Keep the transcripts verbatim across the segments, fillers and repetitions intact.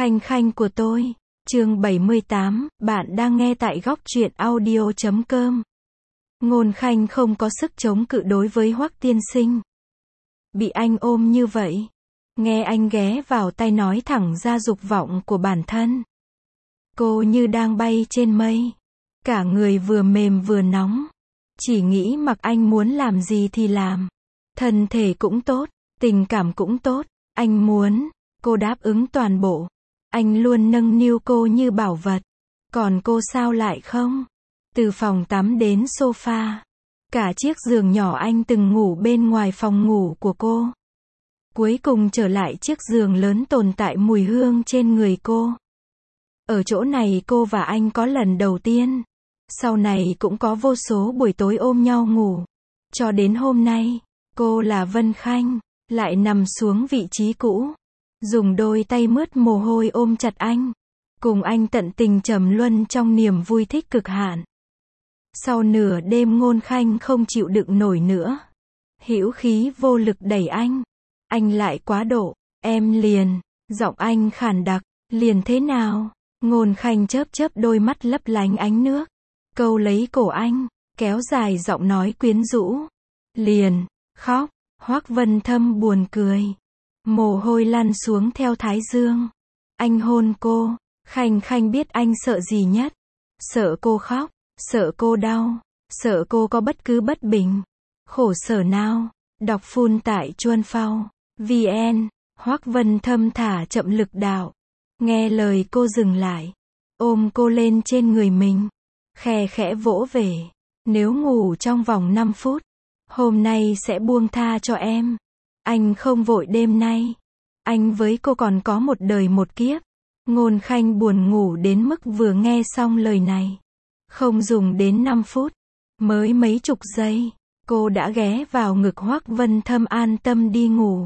Khanh khanh của tôi. Chương bảy mươi tám, bạn đang nghe tại góc truyện audio chấm com. Ngôn Khanh không có sức chống cự đối với Hoắc tiên sinh. Bị anh ôm như vậy, nghe anh ghé vào tai nói thẳng ra dục vọng của bản thân. Cô như đang bay trên mây, cả người vừa mềm vừa nóng, chỉ nghĩ mặc anh muốn làm gì thì làm. Thân thể cũng tốt, tình cảm cũng tốt, anh muốn, cô đáp ứng toàn bộ. Anh luôn nâng niu cô như bảo vật, còn cô sao lại không? Từ phòng tắm đến sofa, cả chiếc giường nhỏ anh từng ngủ bên ngoài phòng ngủ của cô. Cuối cùng trở lại chiếc giường lớn tồn tại mùi hương trên người cô. Ở chỗ này cô và anh có lần đầu tiên, sau này cũng có vô số buổi tối ôm nhau ngủ. Cho đến hôm nay, cô là Vân Khanh, lại nằm xuống vị trí cũ, dùng đôi tay mướt mồ hôi ôm chặt anh, cùng anh tận tình trầm luân trong niềm vui thích cực hạn. Sau nửa đêm Ngôn Khanh không chịu đựng nổi nữa, hữu khí vô lực đẩy anh. Anh lại quá độ, em liền, giọng anh khàn đặc, liền thế nào? Ngôn Khanh chớp chớp đôi mắt lấp lánh ánh nước, câu lấy cổ anh, kéo dài giọng nói quyến rũ. Liền, khóc. Hoắc Vân Thâm buồn cười, mồ hôi lăn xuống theo thái dương. Anh hôn cô, Khanh Khanh biết anh sợ gì nhất. Sợ cô khóc, sợ cô đau, sợ cô có bất cứ bất bình, khổ sở nào. Đọc phun tại chuan phao vn. Hoắc Vân Thâm thả chậm lực đạo, nghe lời cô dừng lại, ôm cô lên trên người mình, khe khẽ vỗ về. Nếu ngủ trong vòng năm phút, hôm nay sẽ buông tha cho em. Anh không vội đêm nay, anh với cô còn có một đời một kiếp. Ngôn Khanh buồn ngủ đến mức vừa nghe xong lời này, không dùng đến năm phút, mới mấy chục giây, cô đã ghé vào ngực Hoắc Vân Thâm an tâm đi ngủ.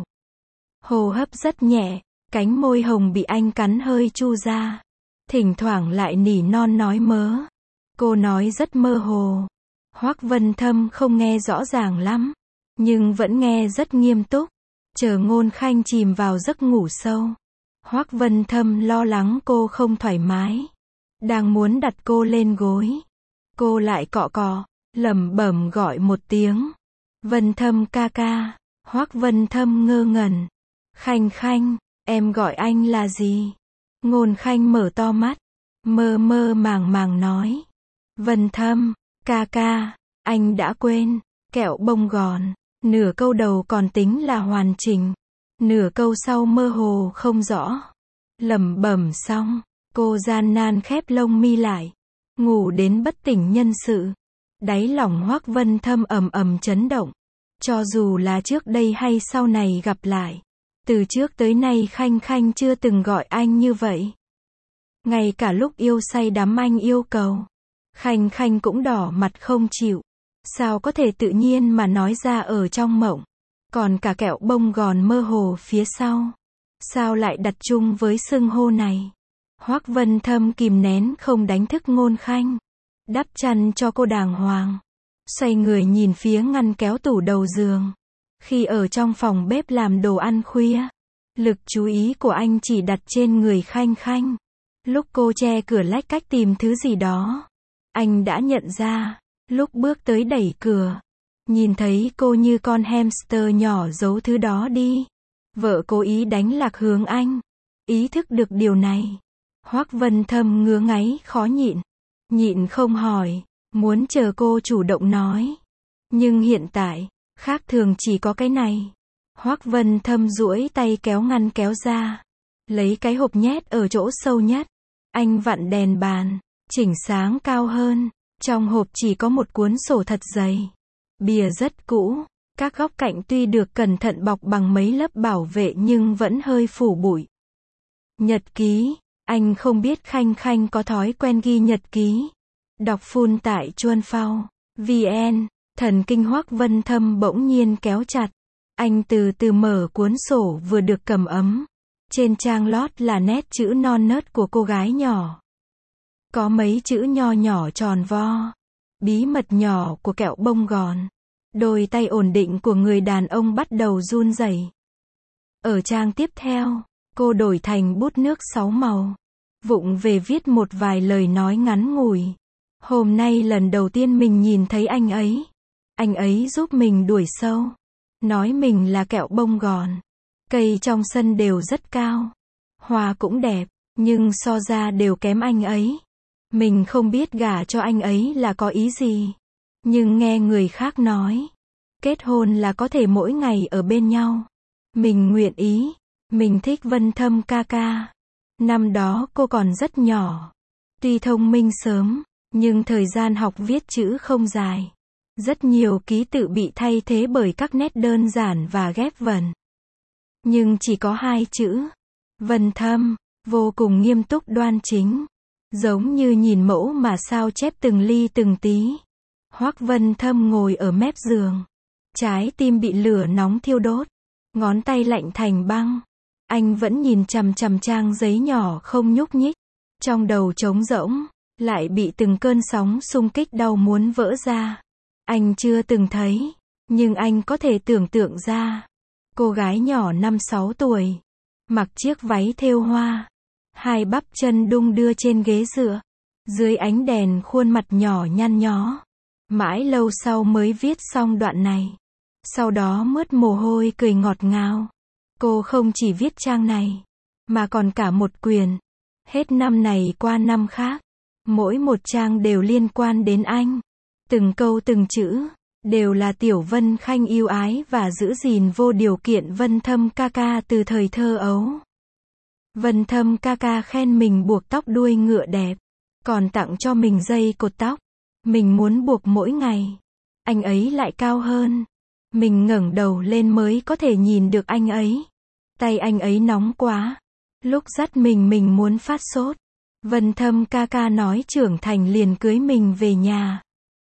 Hô hấp rất nhẹ, cánh môi hồng bị anh cắn hơi chu ra, thỉnh thoảng lại nỉ non nói mớ. Cô nói rất mơ hồ, Hoắc Vân Thâm không nghe rõ ràng lắm, nhưng vẫn nghe rất nghiêm túc. Chờ Ngôn Khanh chìm vào giấc ngủ sâu, Hoắc Vân Thâm lo lắng cô không thoải mái, đang muốn đặt cô lên gối, cô lại cọ cọ, lẩm bẩm gọi một tiếng, Vân Thâm ca ca. Hoắc Vân Thâm ngơ ngẩn, Khanh Khanh, em gọi anh là gì? Ngôn Khanh mở to mắt, mơ mơ màng màng nói, Vân Thâm, ca ca, anh đã quên, kẹo bông gòn. Nửa câu đầu còn tính là hoàn chỉnh, nửa câu sau mơ hồ không rõ. Lẩm bẩm xong, cô gian nan khép lông mi lại, ngủ đến bất tỉnh nhân sự. Đáy lòng Hoắc Vân Thâm ầm ầm chấn động. Cho dù là trước đây hay sau này gặp lại, từ trước tới nay Khanh Khanh chưa từng gọi anh như vậy. Ngay cả lúc yêu say đắm anh yêu cầu, Khanh Khanh cũng đỏ mặt không chịu. Sao có thể tự nhiên mà nói ra ở trong mộng, còn cả kẹo bông gòn mơ hồ phía sau. Sao lại đặt chung với xưng hô này? Hoắc Vân Thâm kìm nén không đánh thức Ngôn Khanh, đắp chăn cho cô đàng hoàng, xoay người nhìn phía ngăn kéo tủ đầu giường. Khi ở trong phòng bếp làm đồ ăn khuya, lực chú ý của anh chỉ đặt trên người Khanh Khanh. Lúc cô che cửa lách cách tìm thứ gì đó, anh đã nhận ra. Lúc bước tới đẩy cửa, nhìn thấy cô như con hamster nhỏ giấu thứ đó đi. Vợ cố ý đánh lạc hướng anh. Ý thức được điều này, Hoắc Vân Thâm ngứa ngáy khó nhịn, nhịn không hỏi, muốn chờ cô chủ động nói. Nhưng hiện tại, khác thường chỉ có cái này. Hoắc Vân Thâm duỗi tay kéo ngăn kéo ra, lấy cái hộp nhét ở chỗ sâu nhất. Anh vặn đèn bàn, chỉnh sáng cao hơn. Trong hộp chỉ có một cuốn sổ thật dày, bìa rất cũ, các góc cạnh tuy được cẩn thận bọc bằng mấy lớp bảo vệ nhưng vẫn hơi phủ bụi. Nhật ký, anh không biết Khanh Khanh có thói quen ghi nhật ký. Đọc phun tại chuan phao vn. Thần kinh Hoắc Vân Thâm bỗng nhiên kéo chặt. Anh từ từ mở cuốn sổ vừa được cầm ấm. Trên trang lót là nét chữ non nớt của cô gái nhỏ. Có mấy chữ nho nhỏ tròn vo, bí mật nhỏ của kẹo bông gòn. Đôi tay ổn định của người đàn ông bắt đầu run rẩy. Ở trang tiếp theo, Cô đổi thành bút nước sáu màu. Vụng về viết một vài lời nói ngắn ngủi. Hôm nay lần đầu tiên mình nhìn thấy anh ấy. Anh ấy giúp mình đuổi sâu. Nói mình là kẹo bông gòn. Cây trong sân đều rất cao. Hoa cũng đẹp, nhưng so ra đều kém anh ấy. Mình không biết gả cho anh ấy là có ý gì. Nhưng nghe người khác nói, kết hôn là có thể mỗi ngày ở bên nhau. Mình nguyện ý. Mình thích Vân Thâm ca ca. Năm đó cô còn rất nhỏ. Tuy thông minh sớm, nhưng thời gian học viết chữ không dài. Rất nhiều ký tự bị thay thế bởi các nét đơn giản và ghép vần. Nhưng chỉ có hai chữ. Vân Thâm, vô cùng nghiêm túc đoan chính. Giống như nhìn mẫu mà sao chép từng ly từng tí. Hoắc Vân Thâm ngồi ở mép giường. Trái tim bị lửa nóng thiêu đốt. Ngón tay lạnh thành băng. Anh vẫn nhìn chằm chằm trang giấy nhỏ không nhúc nhích. Trong đầu trống rỗng, lại bị từng cơn sóng xung kích đau muốn vỡ ra. Anh chưa từng thấy, nhưng anh có thể tưởng tượng ra. Cô gái nhỏ năm sáu tuổi, mặc chiếc váy thêu hoa, hai bắp chân đung đưa trên ghế dựa, dưới ánh đèn khuôn mặt nhỏ nhăn nhó. Mãi lâu sau mới viết xong đoạn này. Sau đó mướt mồ hôi cười ngọt ngào. Cô không chỉ viết trang này, mà còn cả một quyển. Hết năm này qua năm khác, mỗi một trang đều liên quan đến anh. Từng câu từng chữ, đều là Tiểu Vân Khanh yêu ái và giữ gìn vô điều kiện Vân Thâm ca ca từ thời thơ ấu. Vân Thâm ca ca khen mình buộc tóc đuôi ngựa đẹp, còn tặng cho mình dây cột tóc. Mình muốn buộc mỗi ngày. Anh ấy lại cao hơn. Mình ngẩng đầu lên mới có thể nhìn được anh ấy. Tay anh ấy nóng quá. Lúc dắt mình mình muốn phát sốt. Vân Thâm ca ca nói trưởng thành liền cưới mình về nhà.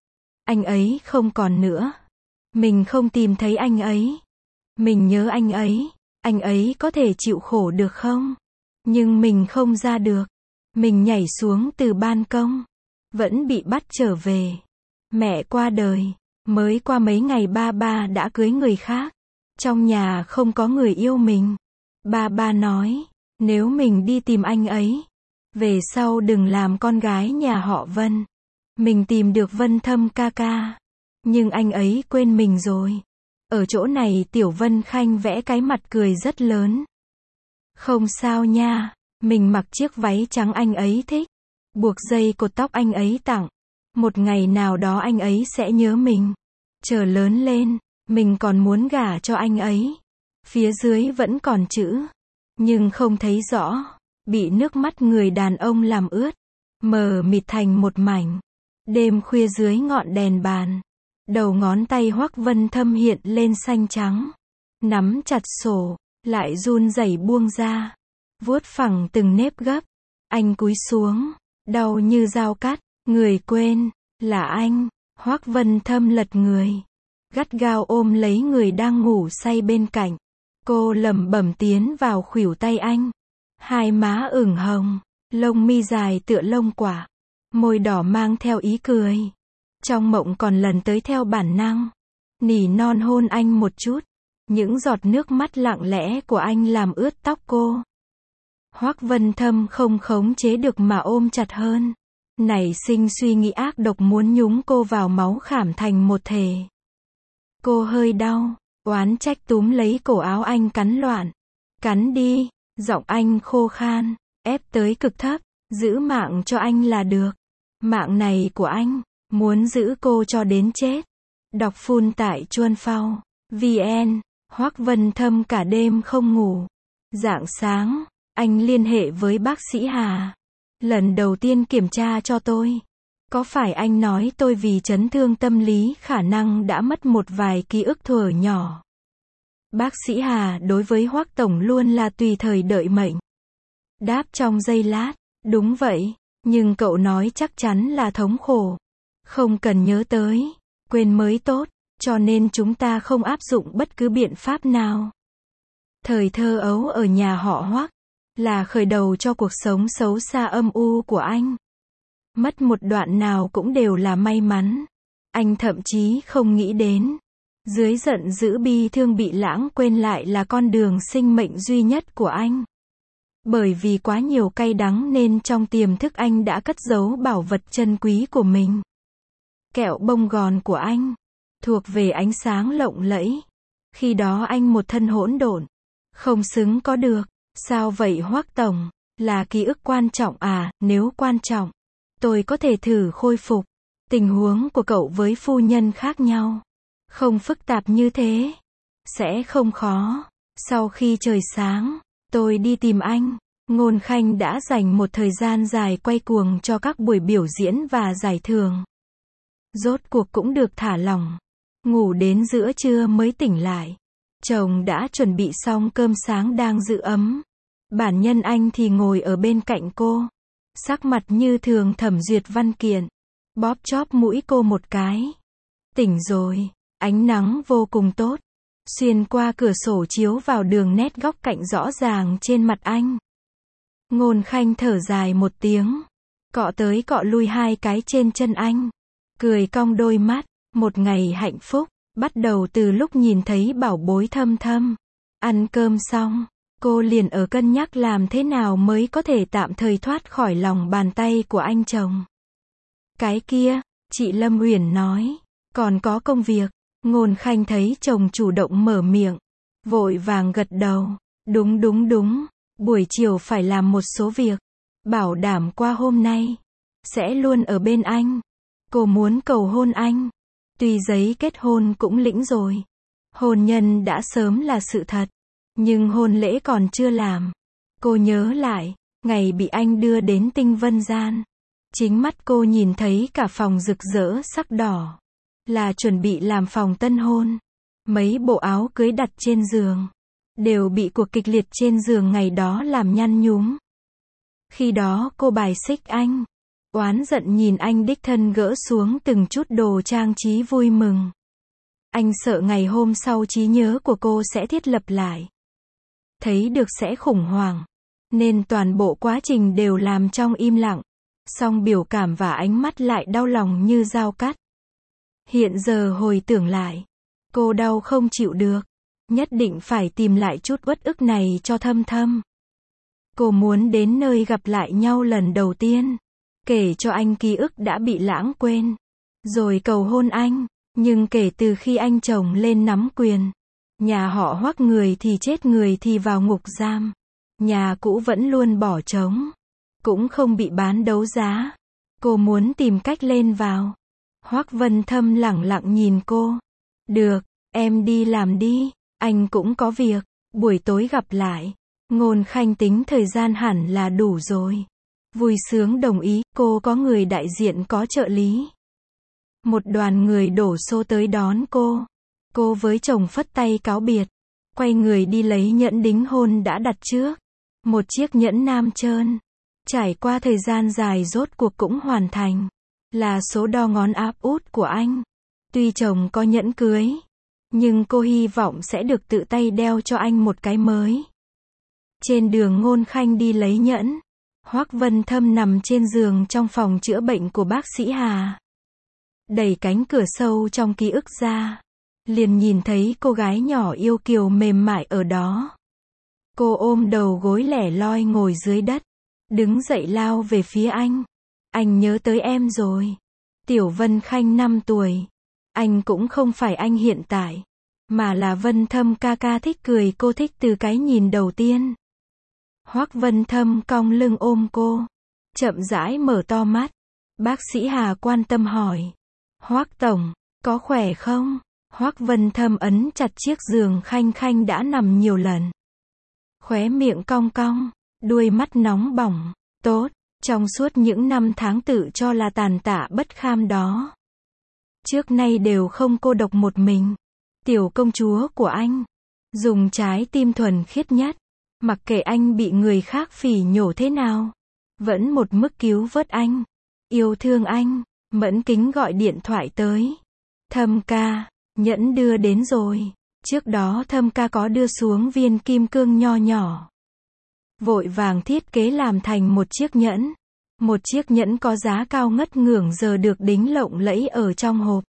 Anh ấy không còn nữa. Mình không tìm thấy anh ấy. Mình nhớ anh ấy. Anh ấy có thể chịu khổ được không? Nhưng mình không ra được. Mình nhảy xuống từ ban công. Vẫn bị bắt trở về. Mẹ qua đời. Mới qua mấy ngày ba ba đã cưới người khác. Trong nhà không có người yêu mình. Ba ba nói, nếu mình đi tìm anh ấy, về sau đừng làm con gái nhà họ Vân. Mình tìm được Vân Thâm ca ca. Nhưng anh ấy quên mình rồi. Ở chỗ này Tiểu Vân Khanh vẽ cái mặt cười rất lớn. Không sao nha. Mình mặc chiếc váy trắng anh ấy thích. Buộc dây cột tóc anh ấy tặng. Một ngày nào đó anh ấy sẽ nhớ mình. Chờ lớn lên, mình còn muốn gả cho anh ấy. Phía dưới vẫn còn chữ. Nhưng không thấy rõ. Bị nước mắt người đàn ông làm ướt. Mờ mịt thành một mảnh. Đêm khuya dưới ngọn đèn bàn. Đầu ngón tay Hoắc Vân Thâm hiện lên xanh trắng. Nắm chặt sổ. Lại run rẩy buông ra. Vuốt phẳng từng nếp gấp. Anh cúi xuống. Đau như dao cắt. Người quên. Là anh. Hoắc Vân Thâm lật người. Gắt gao ôm lấy người đang ngủ say bên cạnh. Cô lẩm bẩm tiến vào khuỷu tay anh. Hai má ửng hồng. Lông mi dài tựa lông quả. Môi đỏ mang theo ý cười. Trong mộng còn lần tới theo bản năng. Nỉ non hôn anh một chút. Những giọt nước mắt lặng lẽ của anh làm ướt tóc cô. Hoắc Vân Thâm không khống chế được mà ôm chặt hơn. Nảy sinh suy nghĩ ác độc muốn nhúng cô vào máu khảm thành một thể. Cô hơi đau, oán trách túm lấy cổ áo anh cắn loạn. Cắn đi, giọng anh khô khan, ép tới cực thấp, giữ mạng cho anh là được. Mạng này của anh, muốn giữ cô cho đến chết. Đọc phun tại chuan phao, vn, Hoắc Vân Thâm cả đêm không ngủ. Rạng sáng, anh liên hệ với bác sĩ Hà. Lần đầu tiên kiểm tra cho tôi. Có phải anh nói tôi vì chấn thương tâm lý khả năng đã mất một vài ký ức thuở nhỏ. Bác sĩ Hà đối với Hoắc Tổng luôn là tùy thời đợi mệnh. Đáp trong giây lát, đúng vậy, nhưng cậu nói chắc chắn là thống khổ. Không cần nhớ tới, quên mới tốt, cho nên chúng ta không áp dụng bất cứ biện pháp nào. Thời thơ ấu ở nhà họ Hoắc là khởi đầu cho cuộc sống xấu xa âm u của anh. Mất một đoạn nào cũng đều là may mắn. Anh thậm chí không nghĩ đến. Dưới giận dữ bi thương bị lãng quên lại là con đường sinh mệnh duy nhất của anh. Bởi vì quá nhiều cay đắng nên trong tiềm thức anh đã cất giấu bảo vật chân quý của mình. Kẹo bông gòn của anh, thuộc về ánh sáng lộng lẫy. Khi đó anh một thân hỗn độn, không xứng có được. Sao vậy Hoắc tổng? Là ký ức quan trọng à? Nếu quan trọng, tôi có thể thử khôi phục. Tình huống của cậu với phu nhân khác nhau, không phức tạp như thế, sẽ không khó. Sau khi trời sáng, tôi đi tìm anh. Ngôn Khanh đã dành một thời gian dài quay cuồng cho các buổi biểu diễn và giải thưởng. Rốt cuộc cũng được thả lỏng. Ngủ đến giữa trưa mới tỉnh lại. Chồng đã chuẩn bị xong cơm sáng đang giữ ấm. Bản nhân anh thì ngồi ở bên cạnh cô. Sắc mặt như thường thẩm duyệt văn kiện. Bóp chóp mũi cô một cái. Tỉnh rồi. Ánh nắng vô cùng tốt. Xuyên qua cửa sổ chiếu vào đường nét góc cạnh rõ ràng trên mặt anh. Ngôn Khanh thở dài một tiếng. Cọ tới cọ lui hai cái trên chân anh. Cười cong đôi mắt. Một ngày hạnh phúc, bắt đầu từ lúc nhìn thấy bảo bối Thâm Thâm. Ăn cơm xong, cô liền ở cân nhắc làm thế nào mới có thể tạm thời thoát khỏi lòng bàn tay của anh chồng. Cái kia, chị Lâm Uyển nói, còn có công việc. Ngôn Khanh thấy chồng chủ động mở miệng, vội vàng gật đầu. Đúng đúng đúng, buổi chiều phải làm một số việc. Bảo đảm qua hôm nay, sẽ luôn ở bên anh. Cô muốn cầu hôn anh. Tuy giấy kết hôn cũng lĩnh rồi. Hôn nhân đã sớm là sự thật. Nhưng hôn lễ còn chưa làm. Cô nhớ lại, ngày bị anh đưa đến Tinh Vân Gian. Chính mắt cô nhìn thấy cả phòng rực rỡ sắc đỏ. Là chuẩn bị làm phòng tân hôn. Mấy bộ áo cưới đặt trên giường. Đều bị cuộc kịch liệt trên giường ngày đó làm nhăn nhúm. Khi đó cô bài xích anh. Oán giận nhìn anh đích thân gỡ xuống từng chút đồ trang trí vui mừng. Anh sợ ngày hôm sau trí nhớ của cô sẽ thiết lập lại. Thấy được sẽ khủng hoảng. Nên toàn bộ quá trình đều làm trong im lặng. Song biểu cảm và ánh mắt lại đau lòng như dao cắt. Hiện giờ hồi tưởng lại. Cô đau không chịu được. Nhất định phải tìm lại chút uất ức này cho Thâm Thâm. Cô muốn đến nơi gặp lại nhau lần đầu tiên. Kể cho anh ký ức đã bị lãng quên. Rồi cầu hôn anh. Nhưng kể từ khi anh chồng lên nắm quyền. Nhà họ Hoắc người thì chết người thì vào ngục giam. Nhà cũ vẫn luôn bỏ trống. Cũng không bị bán đấu giá. Cô muốn tìm cách lên vào. Hoắc Vân Thâm lẳng lặng nhìn cô. Được, em đi làm đi. Anh cũng có việc. Buổi tối gặp lại. Ngôn Khanh tính thời gian hẳn là đủ rồi. Vui sướng đồng ý, cô có người đại diện có trợ lý. Một đoàn người đổ xô tới đón cô. Cô với chồng phất tay cáo biệt. Quay người đi lấy nhẫn đính hôn đã đặt trước. Một chiếc nhẫn nam trơn. Trải qua thời gian dài rốt cuộc cũng hoàn thành. Là số đo ngón áp út của anh. Tuy chồng có nhẫn cưới. Nhưng cô hy vọng sẽ được tự tay đeo cho anh một cái mới. Trên đường Ngôn Khanh đi lấy nhẫn. Hoắc Vân Thâm nằm trên giường trong phòng chữa bệnh của bác sĩ Hà. Đẩy cánh cửa sâu trong ký ức ra. Liền nhìn thấy cô gái nhỏ yêu kiều mềm mại ở đó. Cô ôm đầu gối lẻ loi ngồi dưới đất. Đứng dậy lao về phía anh. Anh nhớ tới em rồi. Tiểu Vân Khanh năm tuổi. Anh cũng không phải anh hiện tại. Mà là Vân Thâm ca ca thích cười cô thích từ cái nhìn đầu tiên. Hoắc Vân Thâm cong lưng ôm cô. Chậm rãi mở to mắt. Bác sĩ Hà quan tâm hỏi. Hoắc tổng, có khỏe không? Hoắc Vân Thâm ấn chặt chiếc giường Khanh Khanh đã nằm nhiều lần. Khóe miệng cong cong. Đuôi mắt nóng bỏng. Tốt, trong suốt những năm tháng tự cho là tàn tạ bất kham đó. Trước nay đều không cô độc một mình. Tiểu công chúa của anh. Dùng trái tim thuần khiết nhất. Mặc kệ anh bị người khác phỉ nhổ thế nào. Vẫn một mức cứu vớt anh. Yêu thương anh. Mẫn kính gọi điện thoại tới. Thâm ca, nhẫn đưa đến rồi. Trước đó Thâm ca có đưa xuống viên kim cương nho nhỏ. Vội vàng thiết kế làm thành một chiếc nhẫn. Một chiếc nhẫn có giá cao ngất ngưởng giờ được đính lộng lẫy ở trong hộp.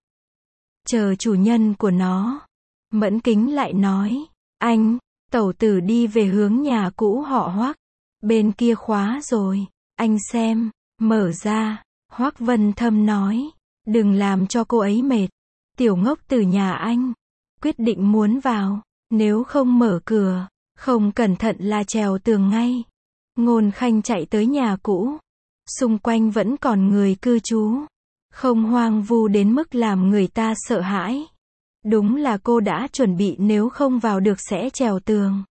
Chờ chủ nhân của nó. Mẫn kính lại nói. Anh, tẩu tử đi về hướng nhà cũ họ Hoắc. Bên kia khóa rồi, anh xem, mở ra, Hoắc Vân Thâm nói, đừng làm cho cô ấy mệt. Tiểu ngốc từ nhà anh, quyết định muốn vào, nếu không mở cửa, không cẩn thận là trèo tường ngay. Ngôn Khanh chạy tới nhà cũ, xung quanh vẫn còn người cư trú, không hoang vu đến mức làm người ta sợ hãi. Đúng là cô đã chuẩn bị nếu không vào được sẽ trèo tường.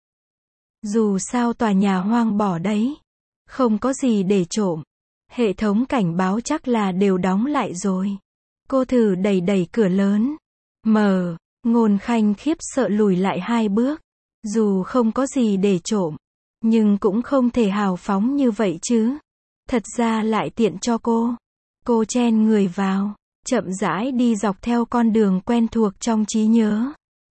Dù sao tòa nhà hoang bỏ đấy, không có gì để trộm. Hệ thống cảnh báo chắc là đều đóng lại rồi. Cô thử đẩy đẩy cửa lớn. Mở, Ngôn Khanh khiếp sợ lùi lại hai bước. Dù không có gì để trộm, nhưng cũng không thể hào phóng như vậy chứ. Thật ra lại tiện cho cô. Cô chen người vào, chậm rãi đi dọc theo con đường quen thuộc trong trí nhớ.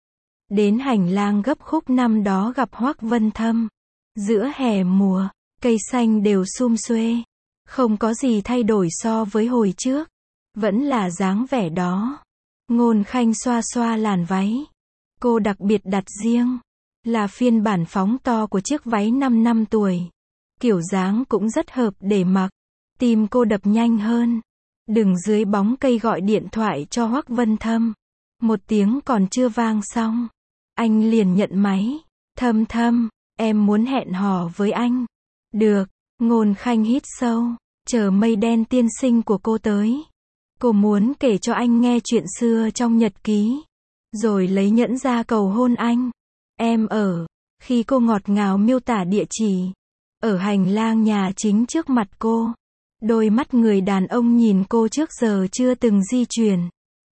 Đến hành lang gấp khúc năm đó gặp Hoắc Vân Thâm. Giữa hè mùa, cây xanh đều sum xuê. Không có gì thay đổi so với hồi trước. Vẫn là dáng vẻ đó. Ngôn Khanh xoa xoa làn váy. Cô đặc biệt đặt riêng. Là phiên bản phóng to của chiếc váy năm năm tuổi. Kiểu dáng cũng rất hợp để mặc. Tim cô đập nhanh hơn. Đừng dưới bóng cây gọi điện thoại cho Hoắc Vân Thâm. Một tiếng còn chưa vang xong. Anh liền nhận máy. Thâm Thâm, em muốn hẹn hò với anh. Được, Ngôn Khanh hít sâu. Chờ mây đen tiên sinh của cô tới. Cô muốn kể cho anh nghe chuyện xưa trong nhật ký. Rồi lấy nhẫn ra cầu hôn anh. Em ở. Khi cô ngọt ngào miêu tả địa chỉ. Ở hành lang nhà chính trước mặt cô. Đôi mắt người đàn ông nhìn cô trước giờ chưa từng di chuyển.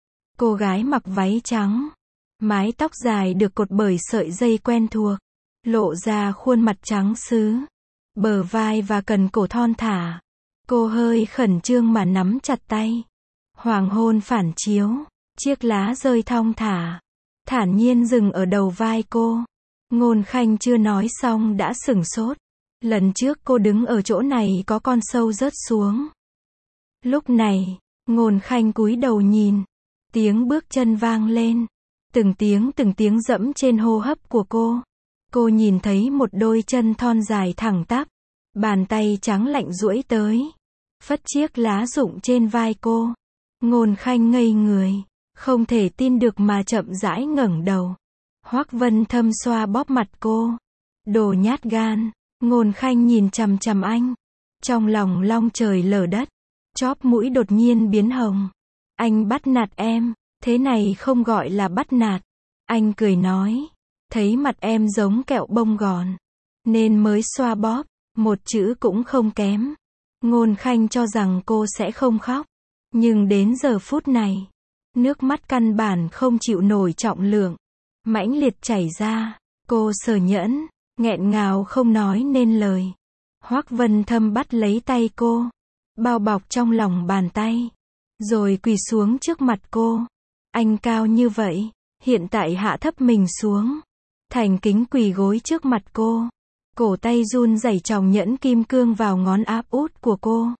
Cô gái mặc váy trắng. Mái tóc dài được cột bởi sợi dây quen thuộc. Lộ ra khuôn mặt trắng sứ. Bờ vai và cần cổ thon thả. Cô hơi khẩn trương mà nắm chặt tay. Hoàng hôn phản chiếu. Chiếc lá rơi thong thả. Thản nhiên dừng ở đầu vai cô. Ngôn Khanh chưa nói xong đã sửng sốt. Lần trước cô đứng ở chỗ này có con sâu rớt xuống. Lúc này, Ngôn Khanh cúi đầu nhìn. Tiếng bước chân vang lên. Từng tiếng từng tiếng dẫm trên hô hấp của cô. Cô nhìn thấy một đôi chân thon dài thẳng tắp. Bàn tay trắng lạnh duỗi tới. Phất chiếc lá rụng trên vai cô. Ngôn Khanh ngây người. Không thể tin được mà chậm rãi ngẩng đầu. Hoắc Vân Thâm xoa bóp mặt cô. Đồ nhát gan. Ngôn Khanh nhìn chằm chằm anh. Trong lòng long trời lở đất. Chóp mũi đột nhiên biến hồng. Anh bắt nạt em. Thế này không gọi là bắt nạt. Anh cười nói. Thấy mặt em giống kẹo bông gòn. Nên mới xoa bóp. Một chữ cũng không kém. Ngôn Khanh cho rằng cô sẽ không khóc. Nhưng đến giờ phút này. Nước mắt căn bản không chịu nổi trọng lượng. Mãnh liệt chảy ra. Cô sờ nhẫn. Nghẹn ngào không nói nên lời. Hoắc Vân Thâm bắt lấy tay cô. Bao bọc trong lòng bàn tay. Rồi quỳ xuống trước mặt cô. Anh cao như vậy. Hiện tại hạ thấp mình xuống. Thành kính quỳ gối trước mặt cô. Cổ tay run rẩy tròng nhẫn kim cương vào ngón áp út của cô.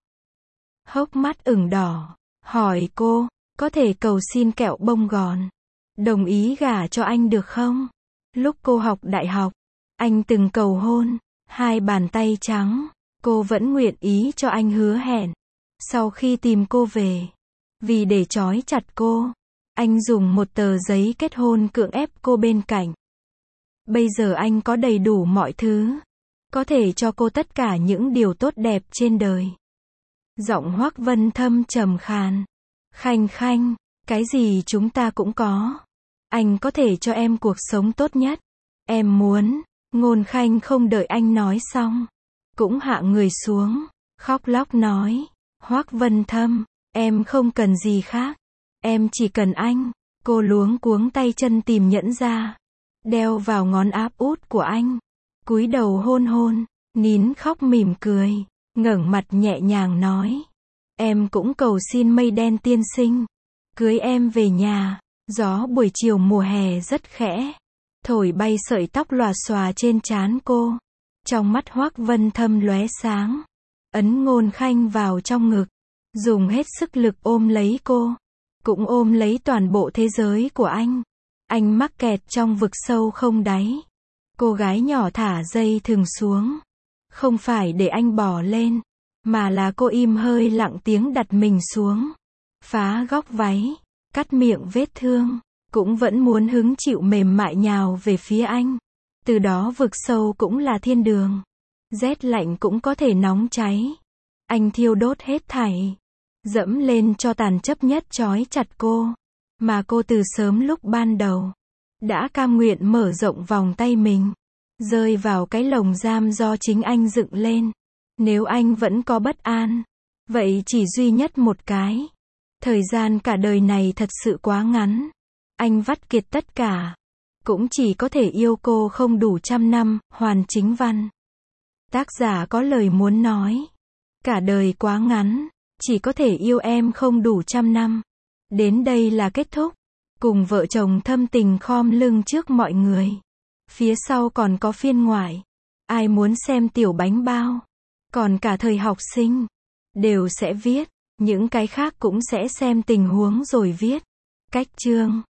Hốc mắt ửng đỏ. Hỏi cô. Có thể cầu xin kẹo bông gòn. Đồng ý gả cho anh được không? Lúc cô học đại học. Anh từng cầu hôn. Hai bàn tay trắng. Cô vẫn nguyện ý cho anh hứa hẹn. Sau khi tìm cô về. Vì để trói chặt cô. Anh dùng một tờ giấy kết hôn cưỡng ép cô bên cạnh. Bây giờ anh có đầy đủ mọi thứ. Có thể cho cô tất cả những điều tốt đẹp trên đời. Giọng Hoắc Vân Thâm trầm khàn. Khanh Khanh, cái gì chúng ta cũng có. Anh có thể cho em cuộc sống tốt nhất. Em muốn. Ngôn Khanh không đợi anh nói xong. Cũng hạ người xuống. Khóc lóc nói. Hoắc Vân Thâm, em không cần gì khác. Em chỉ cần anh. Cô luống cuống tay chân tìm nhẫn ra. Đeo vào ngón áp út của anh. Cúi đầu hôn hôn. Nín khóc mỉm cười. Ngẩng mặt nhẹ nhàng nói. Em cũng cầu xin mây đen tiên sinh. Cưới em về nhà. Gió buổi chiều mùa hè rất khẽ. Thổi bay sợi tóc lòa xòa trên trán cô. Trong mắt Hoắc Vân Thâm lóe sáng. Ấn Ngôn Khanh vào trong ngực. Dùng hết sức lực ôm lấy cô. Cũng ôm lấy toàn bộ thế giới của anh. Anh mắc kẹt trong vực sâu không đáy. Cô gái nhỏ thả dây thừng xuống. Không phải để anh bò lên, mà là cô im hơi lặng tiếng đặt mình xuống. Phá góc váy, cắt miệng vết thương, cũng vẫn muốn hứng chịu mềm mại nhào về phía anh. Từ đó vực sâu cũng là thiên đường. Rét lạnh cũng có thể nóng cháy. Anh thiêu đốt hết thảy. Dẫm lên cho tàn chấp nhất trói chặt cô. Mà cô từ sớm lúc ban đầu đã cam nguyện mở rộng vòng tay mình. Rơi vào cái lồng giam do chính anh dựng lên. Nếu anh vẫn có bất an, vậy chỉ duy nhất một cái. Thời gian cả đời này thật sự quá ngắn. Anh vắt kiệt tất cả. Cũng chỉ có thể yêu cô không đủ trăm năm. Hoàn Chính Văn. Tác giả có lời muốn nói. Cả đời quá ngắn. Chỉ có thể yêu em không đủ trăm năm. Đến đây là kết thúc. Cùng vợ chồng thâm tình khom lưng trước mọi người. Phía sau còn có phiên ngoại. Ai muốn xem tiểu bánh bao. Còn cả thời học sinh. Đều sẽ viết. Những cái khác cũng sẽ xem tình huống rồi viết. Cách chương.